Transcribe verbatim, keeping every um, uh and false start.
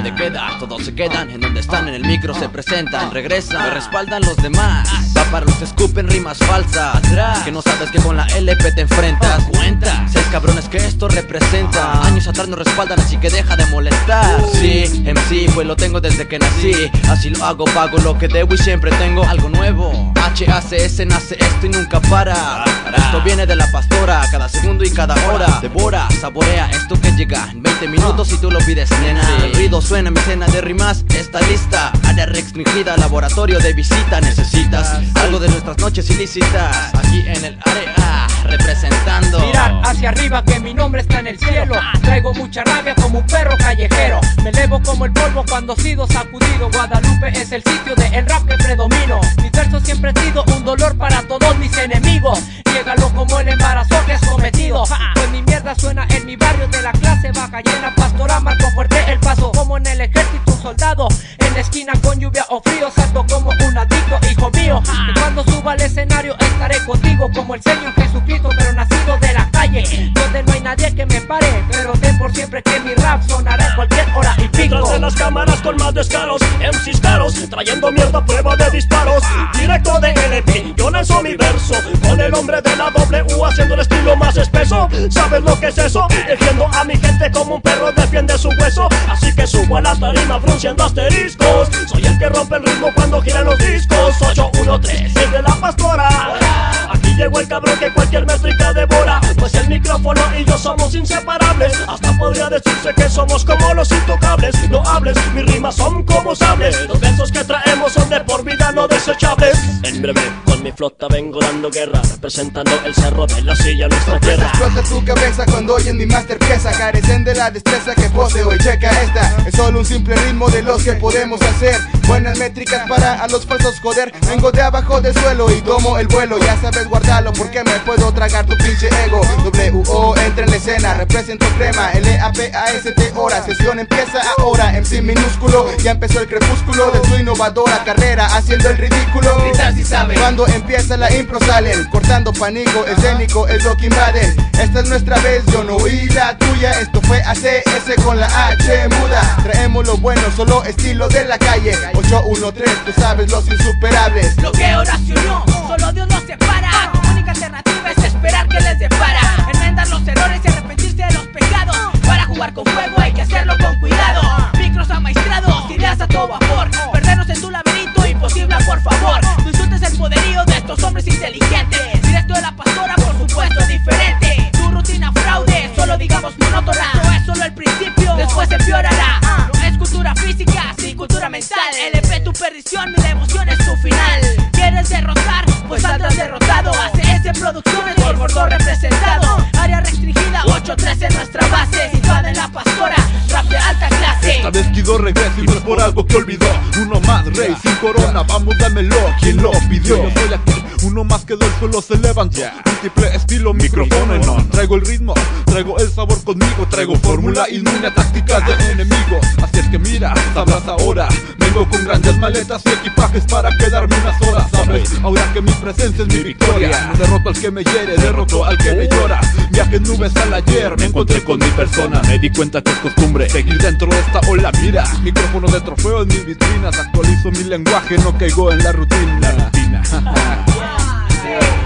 toque de queda. Todos se quedan en donde están, en el micro se presentan, regresan, me respaldan los demás. Va para los que escupen rimas falsas, que no sabes que con la L P te enfrentas. Cuenta, seis cabrones que esto representa. Años atrás nos respaldan, así que deja de molestar. Sí, M C, pues lo tengo desde que nací. Así lo hago, pago lo que debo y siempre tengo algo nuevo. H A C S nace esto y nunca para. Esto viene de la pastora, cada segundo y cada hora. Devora, saborea esto que llega en veinte minutos y tú lo pides, nena. El ruido suena, mi cena de rimas está lista. Área restringida, laboratorio de visita. Necesitas algo de nuestras noches ilícitas. Aquí en el área, representando. Mirar hacia arriba que mi nombre está en el cielo. Traigo mucha rabia como un perro callejero. Me elevo como el polvo cuando sido sacudido. Guadalupe es el sitio de el rap que predomino. Mis versos siempre han sido un dolor para todos mis enemigos. Llégalo como el embarazo que es cometido. Pues mi mierda suena en mi barrio de la clase baja. Y en la pastora marco fuerte el paso como en el ejército un soldado. En la esquina con lluvia o frío salto como un adicto, hijo mío. Y cuando suba al escenario estaré contigo como el Señor Jesucristo, pero nacido de la calle, donde no hay nadie que me pare. Pero ten por siempre que mi rap sonará en cualquier hora y pico. Detrás de las cámaras con más descaros, M Cs caros, trayendo mierda a prueba de disparos. Directo de L P, yo lanzo mi verso, con el hombre de la doble U haciendo el estilo más espeso. ¿Sabes lo que es eso? Defiendo a mi gente como un perro defiende su hueso. Así que subo a la tarima frunciendo asteriscos. Soy el que rompe el ritmo cuando giran los discos. Ocho uno tres, es de la pastora. Aquí llegó el cabrón que cualquier métrica devora. Pues el micrófono y yo somos inseparables. Hasta podría decirse que somos como los intocables. No hables, mis rimas son como sables. Los versos que traemos son de por vida, no desechables. En breve, con mi flota vengo dando guerra, representando el cerro de la silla, nuestra tierra. Explota tu cabeza cuando oyen mi master pieza. Carecen de la destreza que poseo y checa esta. Es solo un simple ritmo de los que podemos hacer. Buenas métricas para a los falsos joder. Vengo de abajo del suelo y tomo el vuelo. Ya sabes guardarlo porque me puedo tragar tu pinche ego. W O entra en la escena, represento crema. L A P A S T hora, sesión empieza ahora. M C minúsculo, ya empezó el crepúsculo de su innovadora carrera, haciendo el ridículo. Gritar si sabe. Cuando empieza la impro salen, cortando pánico escénico, es lo que invaden. Esta es nuestra vez, yo no oí la tuya. Esto fue A C S con la H muda. Traemos lo bueno, solo estilo de la calle. Ocho uno tres, tú sabes los insuperables. Bloqueo, oración, solo Dios nos separa. La única alternativa es esperar que les depara. Enmendar los errores y arrepentirse de los pecados. Para jugar con fuego hay que hacerlo con cuidado. Micros amaestrados, ideas a todo vapor. Perdernos en tu laberinto, imposible por favor. No insultes el poderío de estos hombres inteligentes. Directo de la pastora, por supuesto es diferente. Tu rutina fraude, solo digamos monótona. No es solo el principio, después empeorará. No es cultura física, sí cultura mental. L P tu perdición, mi devoción es tu final. ¿Quieres derrotar? Pues saldrás derrotado. A C S Producciones, por gordo representado. Área restringida, ocho tres en nuestra base. Situada en la pastora, rap de alta clase. Esta vez Kido regresa y no es por algo que olvidó. Uno más, rey, sin corona, vamos dámelo. ¿Quién lo pidió? Yo soy aquel, uno más que del suelo se levantó. Múltiple estilo, micrófono en on. Traigo el ritmo, traigo el sabor conmigo. Traigo fórmula inmune a tácticas de enemigo. Así es que mira, sabrás ahora. Vengo con grandes maletas y equipajes para quedarme unas horas, ¿sabes? Ahora que mi presencia es mi victoria. No derroto al que me hiere, derroto al que me llora. Viaje en nubes al ayer, me encontré con mi persona. Me di cuenta que es costumbre seguir dentro de esta ola. Mira, micrófono de trofeo en mis vitrinas. Actualizo mi lenguaje, no caigo en la rutina. La rutina.